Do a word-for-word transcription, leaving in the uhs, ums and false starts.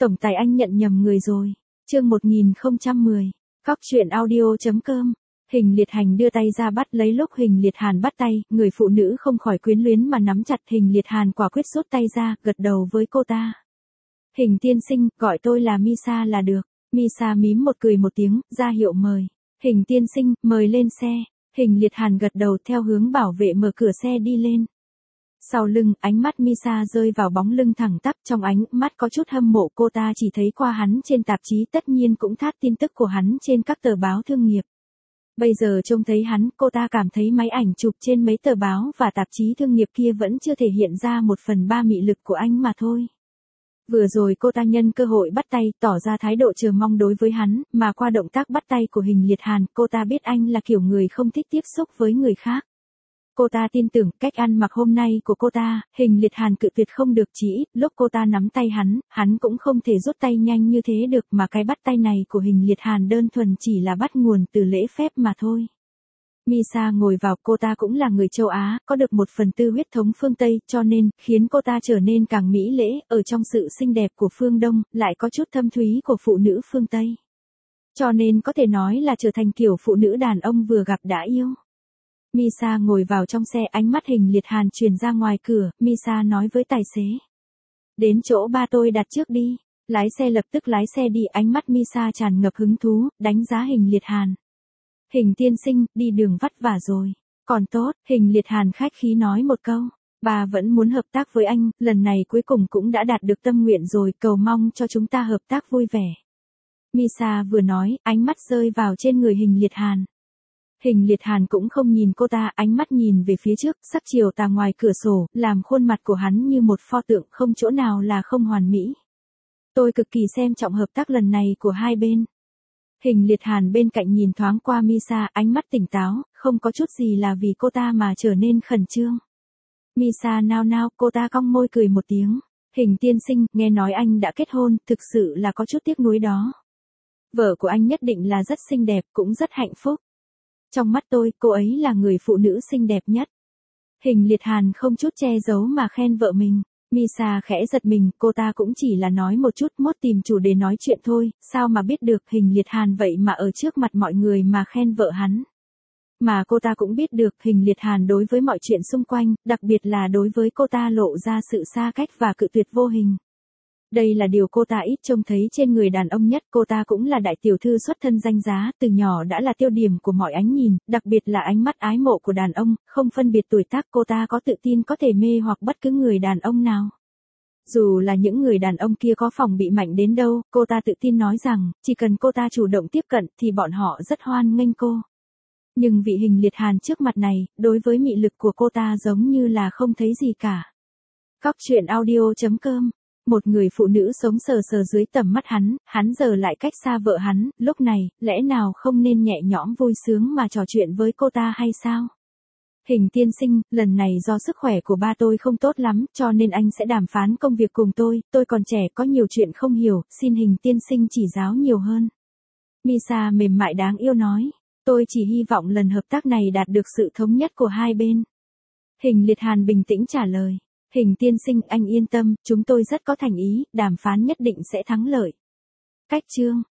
Tổng tài anh nhận nhầm người rồi. Chương một nghìn không trăm mười. Cóc truyện audio.com. Hình Liệt Hành đưa tay ra bắt lấy lúc Hình Liệt Hàn bắt tay, người phụ nữ không khỏi quyến luyến mà nắm chặt. Hình Liệt Hàn quả quyết rút tay ra, gật đầu với cô ta. Hình tiên sinh, gọi tôi là Misa là được. Misa mím một cười một tiếng, ra hiệu mời. Hình tiên sinh, mời lên xe. Hình Liệt Hàn gật đầu theo hướng bảo vệ mở cửa xe đi lên. Sau lưng, ánh mắt Misa rơi vào bóng lưng thẳng tắp, trong ánh mắt có chút hâm mộ. Cô ta chỉ thấy qua hắn trên tạp chí, tất nhiên cũng thát tin tức của hắn trên các tờ báo thương nghiệp. Bây giờ trông thấy hắn, cô ta cảm thấy máy ảnh chụp trên mấy tờ báo và tạp chí thương nghiệp kia vẫn chưa thể hiện ra một phần ba mị lực của anh mà thôi. Vừa rồi cô ta nhân cơ hội bắt tay, tỏ ra thái độ chờ mong đối với hắn, mà qua động tác bắt tay của Hình Liệt Hàn, cô ta biết anh là kiểu người không thích tiếp xúc với người khác. Cô ta tin tưởng cách ăn mặc hôm nay của cô ta, Hình Liệt Hàn cự tuyệt không được, chỉ ít lúc cô ta nắm tay hắn, hắn cũng không thể rút tay nhanh như thế được, mà cái bắt tay này của Hình Liệt Hàn đơn thuần chỉ là bắt nguồn từ lễ phép mà thôi. Misa ngồi vào, cô ta cũng là người châu Á, có được một phần tư huyết thống phương Tây, cho nên, khiến cô ta trở nên càng mỹ lễ, ở trong sự xinh đẹp của phương Đông, lại có chút thâm thúy của phụ nữ phương Tây. Cho nên có thể nói là trở thành kiểu phụ nữ đàn ông vừa gặp đã yêu. Misa ngồi vào trong xe, ánh mắt Hình Liệt Hàn truyền ra ngoài cửa, Misa nói với tài xế. Đến chỗ ba tôi đặt trước đi. Lái xe lập tức lái xe đi, ánh mắt Misa tràn ngập hứng thú, đánh giá Hình Liệt Hàn. Hình tiên sinh, đi đường vất vả rồi. Còn tốt, Hình Liệt Hàn khách khí nói một câu. Bà vẫn muốn hợp tác với anh, lần này cuối cùng cũng đã đạt được tâm nguyện rồi, cầu mong cho chúng ta hợp tác vui vẻ. Misa vừa nói, ánh mắt rơi vào trên người Hình Liệt Hàn. Hình Liệt Hàn cũng không nhìn cô ta, ánh mắt nhìn về phía trước, sắc chiều tà ngoài cửa sổ, làm khuôn mặt của hắn như một pho tượng, không chỗ nào là không hoàn mỹ. Tôi cực kỳ xem trọng hợp tác lần này của hai bên. Hình Liệt Hàn bên cạnh nhìn thoáng qua Misa, ánh mắt tỉnh táo, không có chút gì là vì cô ta mà trở nên khẩn trương. Misa nao nao, cô ta cong môi cười một tiếng. Hình tiên sinh, nghe nói anh đã kết hôn, thực sự là có chút tiếc nuối đó. Vợ của anh nhất định là rất xinh đẹp, cũng rất hạnh phúc. Trong mắt tôi, cô ấy là người phụ nữ xinh đẹp nhất. Hình Liệt Hàn không chút che giấu mà khen vợ mình. Misa khẽ giật mình, cô ta cũng chỉ là nói một chút, mốt tìm chủ đề nói chuyện thôi, sao mà biết được Hình Liệt Hàn vậy mà ở trước mặt mọi người mà khen vợ hắn. Mà cô ta cũng biết được Hình Liệt Hàn đối với mọi chuyện xung quanh, đặc biệt là đối với cô ta lộ ra sự xa cách và cự tuyệt vô hình. Đây là điều cô ta ít trông thấy trên người đàn ông nhất, cô ta cũng là đại tiểu thư xuất thân danh giá, từ nhỏ đã là tiêu điểm của mọi ánh nhìn, đặc biệt là ánh mắt ái mộ của đàn ông, không phân biệt tuổi tác, cô ta có tự tin có thể mê hoặc bất cứ người đàn ông nào. Dù là những người đàn ông kia có phòng bị mạnh đến đâu, cô ta tự tin nói rằng, chỉ cần cô ta chủ động tiếp cận thì bọn họ rất hoan nghênh cô. Nhưng vị Hình Liệt Hàn trước mặt này, đối với mị lực của cô ta giống như là không thấy gì cả. Cóc truyện audio.com. Một người phụ nữ sống sờ sờ dưới tầm mắt hắn, hắn giờ lại cách xa vợ hắn, lúc này, lẽ nào không nên nhẹ nhõm vui sướng mà trò chuyện với cô ta hay sao? Hình tiên sinh, lần này do sức khỏe của ba tôi không tốt lắm, cho nên anh sẽ đàm phán công việc cùng tôi, tôi còn trẻ có nhiều chuyện không hiểu, xin Hình tiên sinh chỉ giáo nhiều hơn. Misa mềm mại đáng yêu nói, tôi chỉ hy vọng lần hợp tác này đạt được sự thống nhất của hai bên. Hình Liệt Hàn bình tĩnh trả lời. Hình tiên sinh, anh yên tâm, chúng tôi rất có thành ý, đàm phán nhất định sẽ thắng lợi. Cách chương